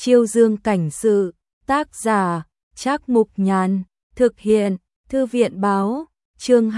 Chiêu Dương cảnh sự, tác giả, Trác Mục Nhàn, thực hiện, Thư viện báo, chương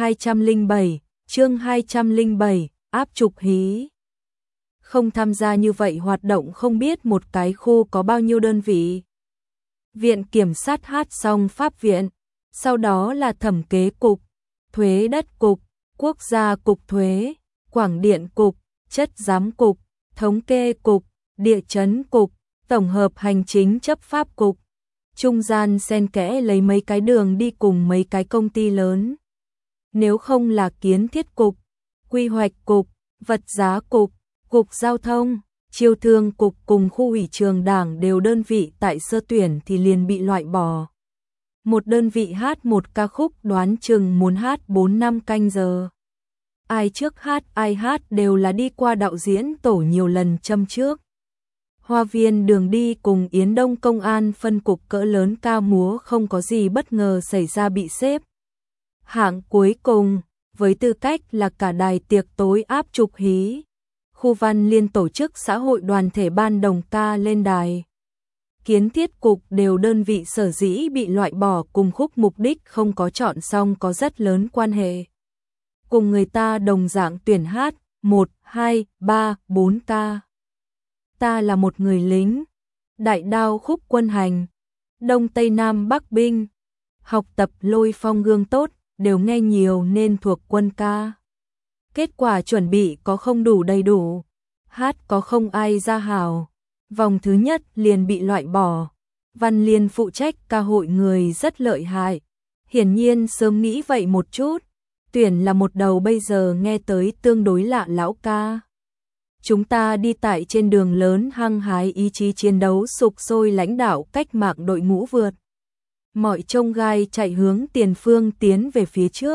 207, áp trục hí. Không tham gia như vậy hoạt động không biết một cái khu có bao nhiêu đơn vị. Viện Kiểm sát hát xong Pháp viện, sau đó là Thẩm kế cục, Thuế đất cục, Quốc gia cục thuế, Quảng điện cục, Chất giám cục, Thống kê cục, Địa chấn cục, Tổng hợp hành chính chấp pháp cục. Trung gian xen kẽ lấy mấy cái đường đi cùng mấy cái công ty lớn. Nếu không là kiến thiết cục, quy hoạch cục, vật giá cục, cục giao thông, chiêu thương cục cùng khu ủy trường đảng đều đơn vị tại sơ tuyển thì liền bị loại bỏ. Một đơn vị hát một ca khúc đoán chừng muốn hát 4-5 canh giờ. Ai trước hát ai hát đều là đi qua đạo diễn tổ nhiều lần châm trước. Hoa viên đường đi cùng Yến Đông công an phân cục cỡ lớn ca múa không có gì bất ngờ xảy ra bị xếp hạng cuối cùng, với tư cách là cả đài tiệc tối áp trục hí. Khu Văn Liên tổ chức xã hội đoàn thể ban đồng ca lên đài. Kiến thiết cục đều đơn vị sở dĩ bị loại bỏ cùng khúc mục đích không có chọn xong có rất lớn quan hệ. Cùng người ta đồng dạng tuyển hát 1, 2, 3, 4 ca. Ta là một người lính, đại đao khúc quân hành, Đông Tây Nam Bắc binh, học tập lôi phong gương tốt, đều nghe nhiều nên thuộc quân ca. Kết quả chuẩn bị có không đủ đầy đủ, hát có không ai ra hào, vòng thứ nhất liền bị loại bỏ. Văn Liên phụ trách ca hội người rất lợi hại, hiển nhiên sớm nghĩ vậy một chút, tuyển là một đầu bây giờ nghe tới tương đối lạ lão ca. Chúng ta đi tại trên đường lớn hăng hái ý chí chiến đấu sục sôi lãnh đạo cách mạng đội ngũ vượt. Mọi chông gai chạy hướng tiền phương tiến về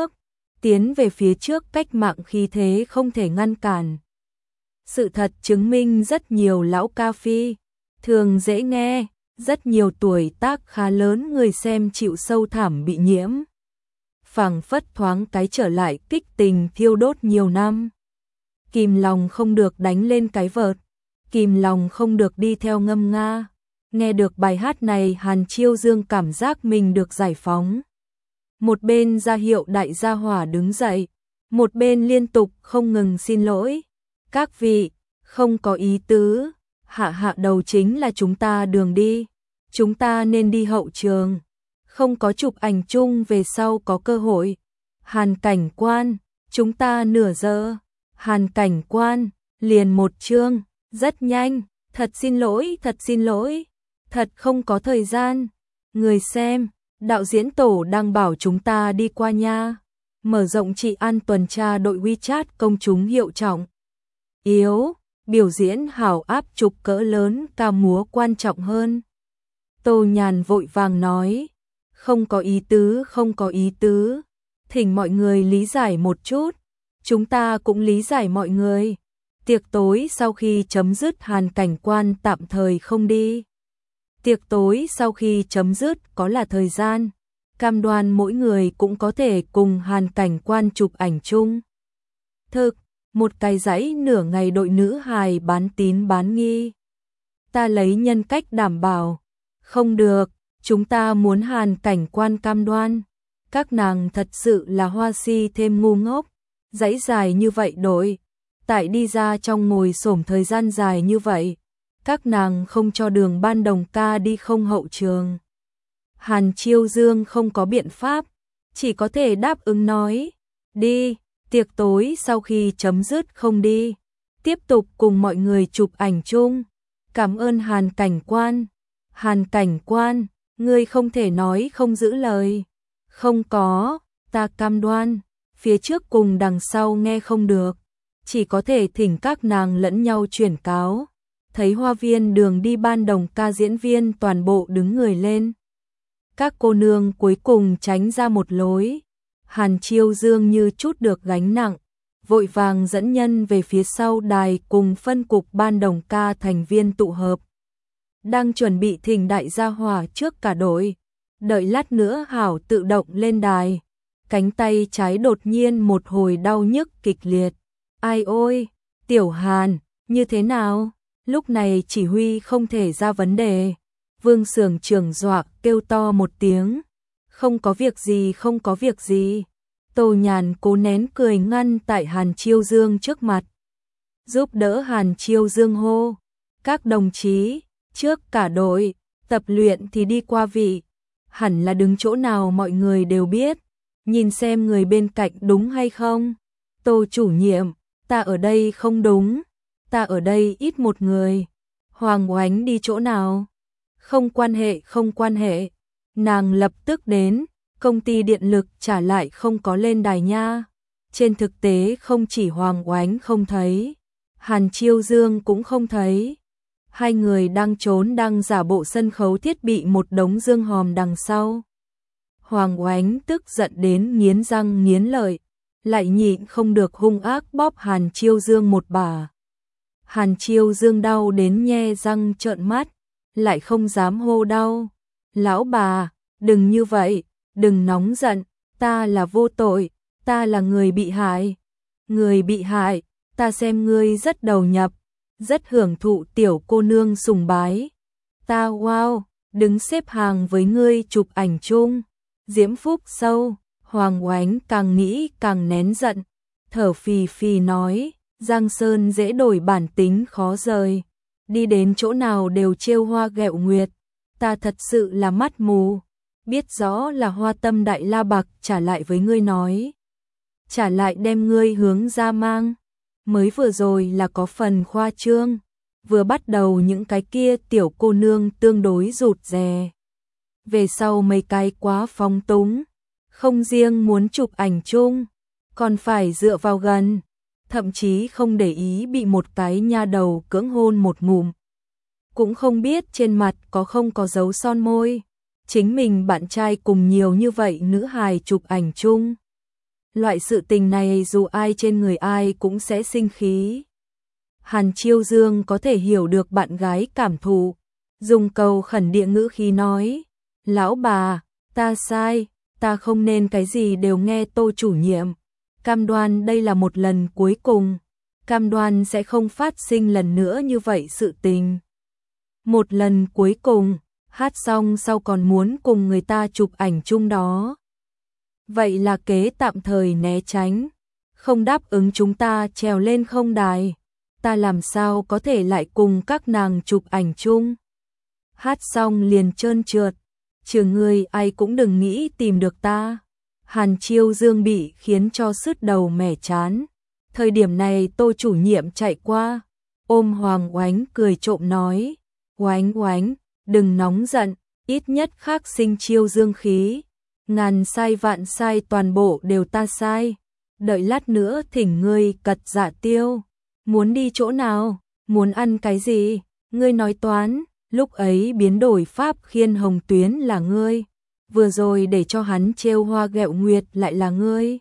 phía trước cách mạng khí thế không thể ngăn cản. Sự thật chứng minh rất nhiều lão ca phi, thường dễ nghe, rất nhiều tuổi tác khá lớn người xem chịu sâu thảm bị nhiễm. Phảng phất thoáng cái trở lại kích tình thiêu đốt nhiều năm. Kìm lòng không được đánh lên cái vợt, kìm lòng không được đi theo ngâm nga. Nghe được bài hát này Hàn Chiêu Dương cảm giác mình được giải phóng. Một bên ra hiệu đại gia hỏa đứng dậy, một bên liên tục không ngừng xin lỗi. Các vị, không có ý tứ, hạ đầu chính là chúng ta đường đi. Chúng ta nên đi hậu trường, không có chụp ảnh chung về sau có cơ hội. Hàn cảnh quan, chúng ta nửa giờ. Hàn cảnh quan, liền một chương, rất nhanh, thật xin lỗi, thật không có thời gian. Người xem, đạo diễn tổ đang bảo chúng ta đi qua nha. Mở rộng trị an tuần tra đội WeChat công chúng hiệu trọng. Yếu, biểu diễn hảo áp trục cỡ lớn ca múa quan trọng hơn. Tô Nhàn vội vàng nói, không có ý tứ, thỉnh mọi người lý giải một chút. Chúng ta cũng lý giải mọi người. Tiệc tối sau khi chấm dứt Hàn cảnh quan tạm thời không đi. Tiệc tối sau khi chấm dứt có là thời gian. Cam đoan mỗi người cũng có thể cùng Hàn cảnh quan chụp ảnh chung. Thực, một cái dãy nửa ngày đội nữ hài bán tín bán nghi. Ta lấy nhân cách đảm bảo. Không được, chúng ta muốn Hàn cảnh quan cam đoan. Các nàng thật sự là hoa si thêm ngu ngốc. Dãy dài như vậy đội, tại đi ra trong ngồi xổm thời gian dài như vậy, các nàng không cho đường ban đồng ca đi không hậu trường. Hàn Chiêu Dương không có biện pháp, chỉ có thể đáp ứng nói, đi, tiệc tối sau khi chấm dứt không đi, tiếp tục cùng mọi người chụp ảnh chung. Cảm ơn Hàn cảnh quan. Hàn cảnh quan, ngươi không thể nói không giữ lời. Không có, ta cam đoan. Phía trước cùng đằng sau nghe không được, chỉ có thể thỉnh các nàng lẫn nhau chuyển cáo. Thấy hoa viên đường đi ban đồng ca diễn viên toàn bộ đứng người lên. Các cô nương cuối cùng tránh ra một lối. Hàn Chiêu Dương như chút được gánh nặng, vội vàng dẫn nhân về phía sau đài cùng phân cục ban đồng ca thành viên tụ hợp. Đang chuẩn bị thỉnh đại gia hỏa trước cả đội, đợi lát nữa hảo tự động lên đài. Cánh tay trái đột nhiên một hồi đau nhức kịch liệt. Ai ôi, Tiểu Hàn, như thế nào? Lúc này chỉ huy không thể ra vấn đề. Vương xưởng trưởng dọa kêu to một tiếng. Không có việc gì, không có việc gì. Tô Nhàn cố nén cười ngăn tại Hàn Chiêu Dương trước mặt. Giúp đỡ Hàn Chiêu Dương hô. Các đồng chí, trước cả đội, tập luyện thì đi qua vị. Hẳn là đứng chỗ nào mọi người đều biết. Nhìn xem người bên cạnh đúng hay không. Tô chủ nhiệm, ta ở đây không đúng. Ta ở đây ít một người. Hoàng Oánh đi chỗ nào? Không quan hệ, không quan hệ. Nàng lập tức đến. Công ty điện lực trả lại không có lên đài nha. Trên thực tế không chỉ Hoàng Oánh không thấy, Hàn Chiêu Dương cũng không thấy. Hai người đang trốn đang giả bộ sân khấu thiết bị một đống dương hòm đằng sau. Hoàng Oánh tức giận đến nghiến răng nghiến lợi, lại nhịn không được hung ác bóp Hàn Chiêu Dương một bà. Hàn Chiêu Dương đau đến nhe răng trợn mắt, lại không dám hô đau. Lão bà, đừng như vậy, đừng nóng giận, ta là vô tội, ta là người bị hại. Người bị hại, ta xem ngươi rất đầu nhập, rất hưởng thụ tiểu cô nương sùng bái. Ta wow, đứng xếp hàng với ngươi chụp ảnh chung. Diễm phúc sâu, Hoàng Oánh càng nghĩ càng nén giận, thở phì phì nói, Giang Sơn dễ đổi bản tính khó rời, đi đến chỗ nào đều trêu hoa ghẹo nguyệt, ta thật sự là mắt mù, biết rõ là Hoa Tâm Đại La Bạc trả lại với ngươi nói, trả lại đem ngươi hướng ra mang, mới vừa rồi là có phần khoa trương, vừa bắt đầu những cái kia tiểu cô nương tương đối rụt rè. Về sau mấy cái quá phóng túng, không riêng muốn chụp ảnh chung, còn phải dựa vào gần, thậm chí không để ý bị một cái nha đầu cưỡng hôn một ngụm. Cũng không biết trên mặt có không có dấu son môi, chính mình bạn trai cùng nhiều như vậy nữ hài chụp ảnh chung. Loại sự tình này dù ai trên người ai cũng sẽ sinh khí. Hàn Chiêu Dương có thể hiểu được bạn gái cảm thụ, dùng cầu khẩn địa ngữ khi nói, lão bà, ta sai, ta không nên cái gì đều nghe Tô chủ nhiệm. Cam đoan đây là một lần cuối cùng, cam đoan sẽ không phát sinh lần nữa như vậy sự tình. Một lần cuối cùng, hát xong sau còn muốn cùng người ta chụp ảnh chung đó. Vậy là kế tạm thời né tránh, không đáp ứng chúng ta trèo lên không đài, ta làm sao có thể lại cùng các nàng chụp ảnh chung. Hát xong liền trơn trượt, trừ ngươi ai cũng đừng nghĩ tìm được ta. Hàn Chiêu Dương bị khiến cho sứt đầu mẻ chán. Thời điểm này Tô chủ nhiệm chạy qua, ôm Hoàng Oánh cười trộm nói, Oánh Oánh, đừng nóng giận, ít nhất khác sinh Chiêu Dương khí. Ngàn sai vạn sai toàn bộ đều ta sai. Đợi lát nữa thỉnh ngươi cật dạ tiêu. Muốn đi chỗ nào, muốn ăn cái gì, ngươi nói toán. Lúc ấy biến đổi pháp khiên hồng tuyến là ngươi, vừa rồi để cho hắn trêu hoa ghẹo nguyệt lại là ngươi.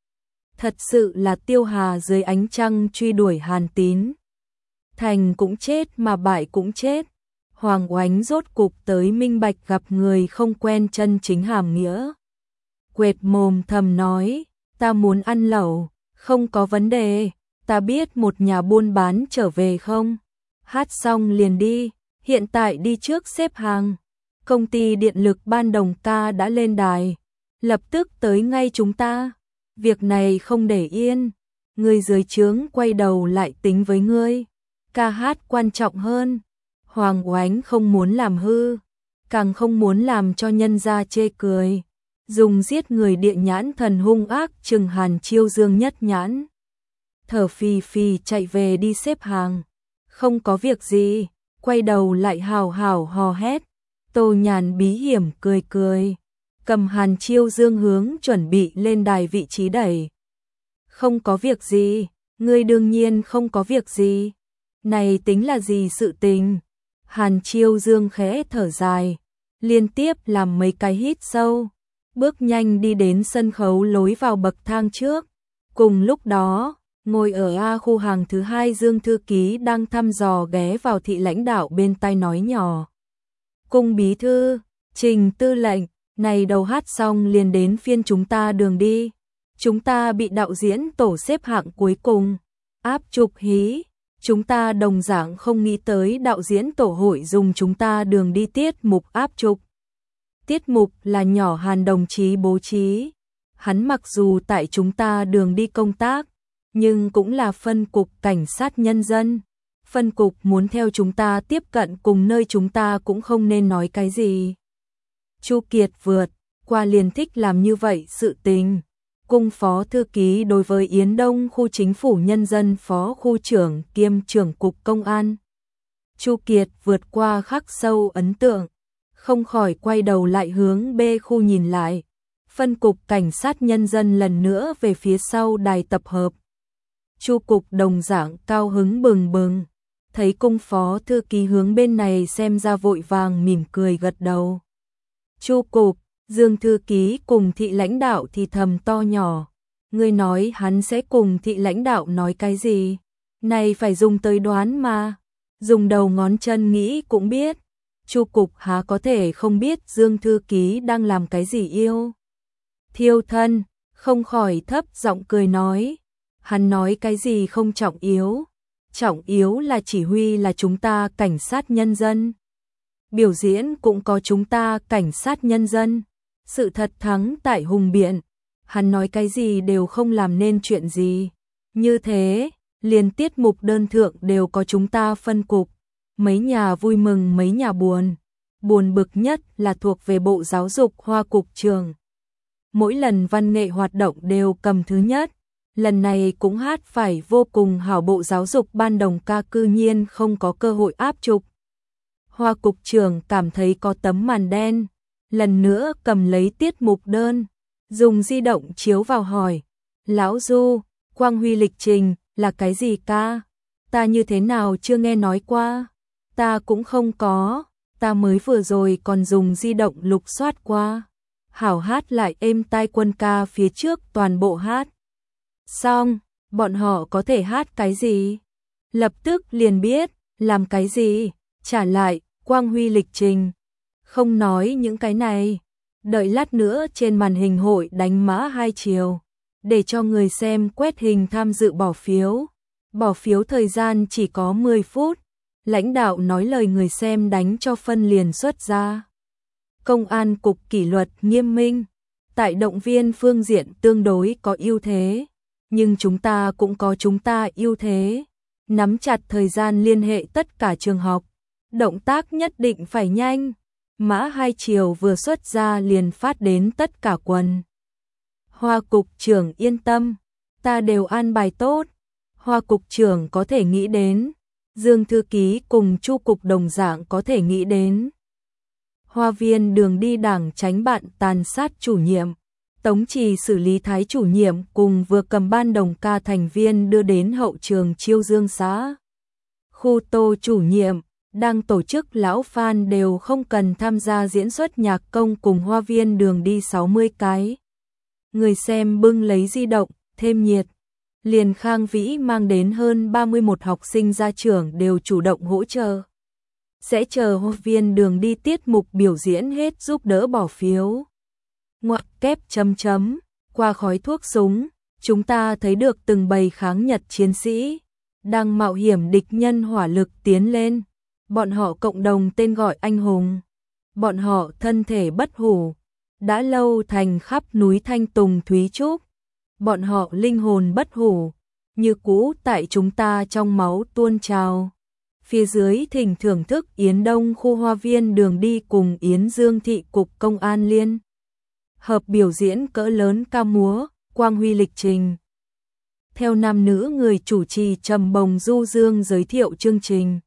Thật sự là Tiêu Hà dưới ánh trăng truy đuổi Hàn Tín. Thành cũng chết mà bại cũng chết. Hoàng Oánh rốt cục tới minh bạch gặp người không quen chân chính hàm nghĩa. Quệt mồm thầm nói, ta muốn ăn lẩu, không có vấn đề, ta biết một nhà buôn bán trở về không. Hát xong liền đi. Hiện tại đi trước xếp hàng. Công ty điện lực Ban Đồng ca đã lên đài. Lập tức tới ngay chúng ta. Việc này không để yên. Người dưới trướng quay đầu lại tính với ngươi. Ca hát quan trọng hơn. Hoàng Oánh không muốn làm hư. Càng không muốn làm cho nhân gia chê cười. Dùng giết người địa nhãn thần hung ác trừng Hàn Chiêu Dương nhất nhãn. Thở phì phì chạy về đi xếp hàng. Không có việc gì. Quay đầu lại hào hào hò hét. Tô Nhàn bí hiểm cười cười, cầm Hàn Chiêu Dương hướng chuẩn bị lên đài vị trí đẩy. Không có việc gì, ngươi đương nhiên không có việc gì. Này tính là gì sự tình? Hàn Chiêu Dương khẽ thở dài, liên tiếp làm mấy cái hít sâu, bước nhanh đi đến sân khấu lối vào bậc thang trước. Cùng lúc đó, ngồi ở A khu hàng thứ 2 Dương thư ký đang thăm dò ghé vào thị lãnh đạo bên tai nói nhỏ. Cung bí thư, Trình tư lệnh, này đầu hát xong liền đến phiên chúng ta đường đi. Chúng ta bị đạo diễn tổ xếp hạng cuối cùng, áp chụp hí. Chúng ta đồng dạng không nghĩ tới đạo diễn tổ hội dùng chúng ta đường đi tiết mục áp trục. Tiết mục là nhỏ Hàn đồng chí bố trí. Hắn mặc dù tại chúng ta đường đi công tác, nhưng cũng là phân cục cảnh sát nhân dân. Phân cục muốn theo chúng ta tiếp cận cùng nơi chúng ta cũng không nên nói cái gì. Chu Kiệt vượt qua liền thích làm như vậy sự tình. Cung phó thư ký đối với Yến Đông khu chính phủ nhân dân phó khu trưởng kiêm trưởng cục công an. Chu Kiệt vượt qua khắc sâu ấn tượng, không khỏi quay đầu lại hướng B khu nhìn lại. Phân cục cảnh sát nhân dân lần nữa về phía sau đài tập hợp. Chu cục đồng dạng cao hứng bừng bừng, thấy cung phó thư ký hướng bên này xem ra vội vàng mỉm cười gật đầu. Chu cục, Dương thư ký cùng thị lãnh đạo thì thầm to nhỏ, ngươi nói hắn sẽ cùng thị lãnh đạo nói cái gì? Này phải dùng tới đoán mà, dùng đầu ngón chân nghĩ cũng biết. Chu cục há có thể không biết Dương thư ký đang làm cái gì yêu. Thiêu thân, không khỏi thấp giọng cười nói, hắn nói cái gì không trọng yếu là chỉ huy là chúng ta cảnh sát nhân dân. Biểu diễn cũng có chúng ta cảnh sát nhân dân. Sự thật thắng tại hùng biện, hắn nói cái gì đều không làm nên chuyện gì. Như thế, liền tiết mục đơn thượng đều có chúng ta phân cục. Mấy nhà vui mừng mấy nhà buồn. Buồn bực nhất là thuộc về Bộ Giáo dục Hoa cục trưởng. Mỗi lần văn nghệ hoạt động đều cầm thứ nhất. Lần này cũng hát phải vô cùng hảo, Bộ Giáo dục ban đồng ca cư nhiên không có cơ hội áp trục. Hoa cục trưởng cảm thấy có tấm màn đen. Lần nữa cầm lấy tiết mục đơn, dùng di động chiếu vào hỏi, lão Du, quang huy lịch trình là cái gì ca? Ta như thế nào chưa nghe nói qua? Ta cũng không có, ta mới vừa rồi còn dùng di động lục soát qua. Hảo hát lại êm tai, quân ca phía trước toàn bộ hát. Xong, bọn họ có thể hát cái gì? Lập tức liền biết, làm cái gì? Trả lại, quang huy lịch trình. Không nói những cái này, đợi lát nữa trên màn hình hội đánh mã 2 chiều, để cho người xem quét hình tham dự bỏ phiếu. Bỏ phiếu thời gian chỉ có 10 phút, lãnh đạo nói lời người xem đánh cho phân liền xuất ra. Công an cục kỷ luật nghiêm minh, tại động viên phương diện tương đối có ưu thế, nhưng chúng ta cũng có chúng ta ưu thế. Nắm chặt thời gian liên hệ tất cả trường học, động tác nhất định phải nhanh. Mã 2 chiều vừa xuất ra liền phát đến tất cả quần. Hoa cục trưởng yên tâm, ta đều an bài tốt. Hoa cục trưởng có thể nghĩ đến, Dương thư ký cùng Chu cục đồng dạng có thể nghĩ đến. Hoa viên đường đi đảng tránh bạn tàn sát chủ nhiệm, Tống Trì xử lý Thái chủ nhiệm cùng vừa cầm ban đồng ca thành viên đưa đến hậu trường Chiêu Dương xã. Khu Tô chủ nhiệm đang tổ chức lão fan đều không cần tham gia diễn xuất nhạc công cùng hoa viên đường đi 60 cái. Người xem bưng lấy di động, thêm nhiệt. Liền Khang Vĩ mang đến hơn 31 học sinh gia trưởng đều chủ động hỗ trợ. Sẽ chờ hoa viên đường đi tiết mục biểu diễn hết giúp đỡ bỏ phiếu. Ngoặc kép chấm chấm, qua khói thuốc súng, chúng ta thấy được từng bầy kháng Nhật chiến sĩ đang mạo hiểm địch nhân hỏa lực tiến lên. Bọn họ cộng đồng tên gọi anh hùng. Bọn họ thân thể bất hủ, đã lâu thành khắp núi thanh tùng thúy trúc. Bọn họ linh hồn bất hủ, như cũ tại chúng ta trong máu tuôn trào. Phía dưới thỉnh thưởng thức Yến Đông khu hoa viên đường đi cùng Yến Dương thị cục công an liên hợp biểu diễn cỡ lớn ca múa, quang huy lịch trình. Theo nam nữ người chủ trì trầm bồng du dương giới thiệu chương trình.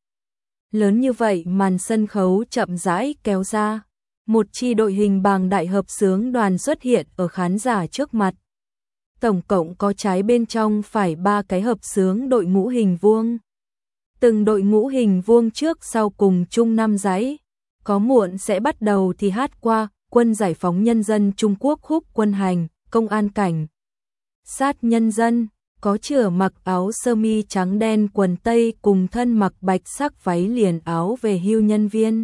Lớn như vậy màn sân khấu chậm rãi kéo ra, một chi đội hình bàng đại hợp xướng đoàn xuất hiện ở khán giả trước mặt. Tổng cộng có trái bên trong phải 3 cái hợp xướng đội ngũ hình vuông. Từng đội ngũ hình vuông trước sau cùng chung 5 dãy, có muộn sẽ bắt đầu thì hát qua Quân giải phóng nhân dân Trung Quốc khúc Quân hành, Công an cảnh sát nhân dân. Có chửa mặc áo sơ mi trắng đen quần tây cùng thân mặc bạch sắc váy liền áo về hưu nhân viên.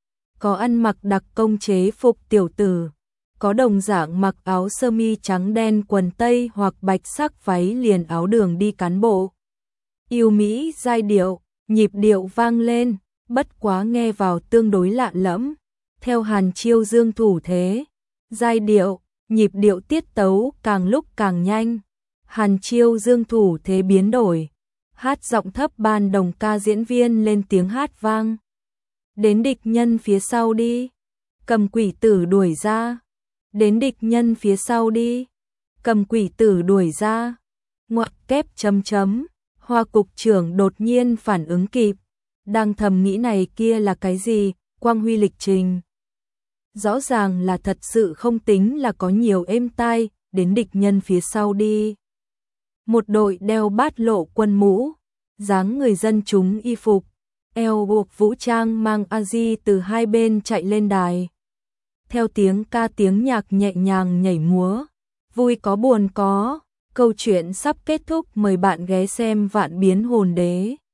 Có ăn mặc đặc công chế phục tiểu tử. Có đồng dạng mặc áo sơ mi trắng đen quần tây hoặc bạch sắc váy liền áo đường đi cán bộ. Yêu mỹ giai điệu, nhịp điệu vang lên, bất quá nghe vào tương đối lạ lẫm. Theo Hàn Chiêu Dương thủ thế, giai điệu, nhịp điệu tiết tấu càng lúc càng nhanh. Hàn Chiêu Dương thủ thế biến đổi, hát giọng thấp ban đồng ca diễn viên lên tiếng hát vang. Đến địch nhân phía sau đi, cầm quỷ tử đuổi ra. Đến địch nhân phía sau đi, cầm quỷ tử đuổi ra. Ngoặc kép chấm chấm, Hoa cục trưởng đột nhiên phản ứng kịp, đang thầm nghĩ này kia là cái gì, quang huy lịch trình. Rõ ràng là thật sự không tính là có nhiều êm tai, đến địch nhân phía sau đi. Một đội đeo bát lộ quân mũ, dáng người dân chúng y phục, eo buộc vũ trang mang a-di từ hai bên chạy lên đài. Theo tiếng ca tiếng nhạc nhẹ nhàng nhảy múa, vui có buồn có, câu chuyện sắp kết thúc, mời bạn ghé xem Vạn Biến Hồn Đế.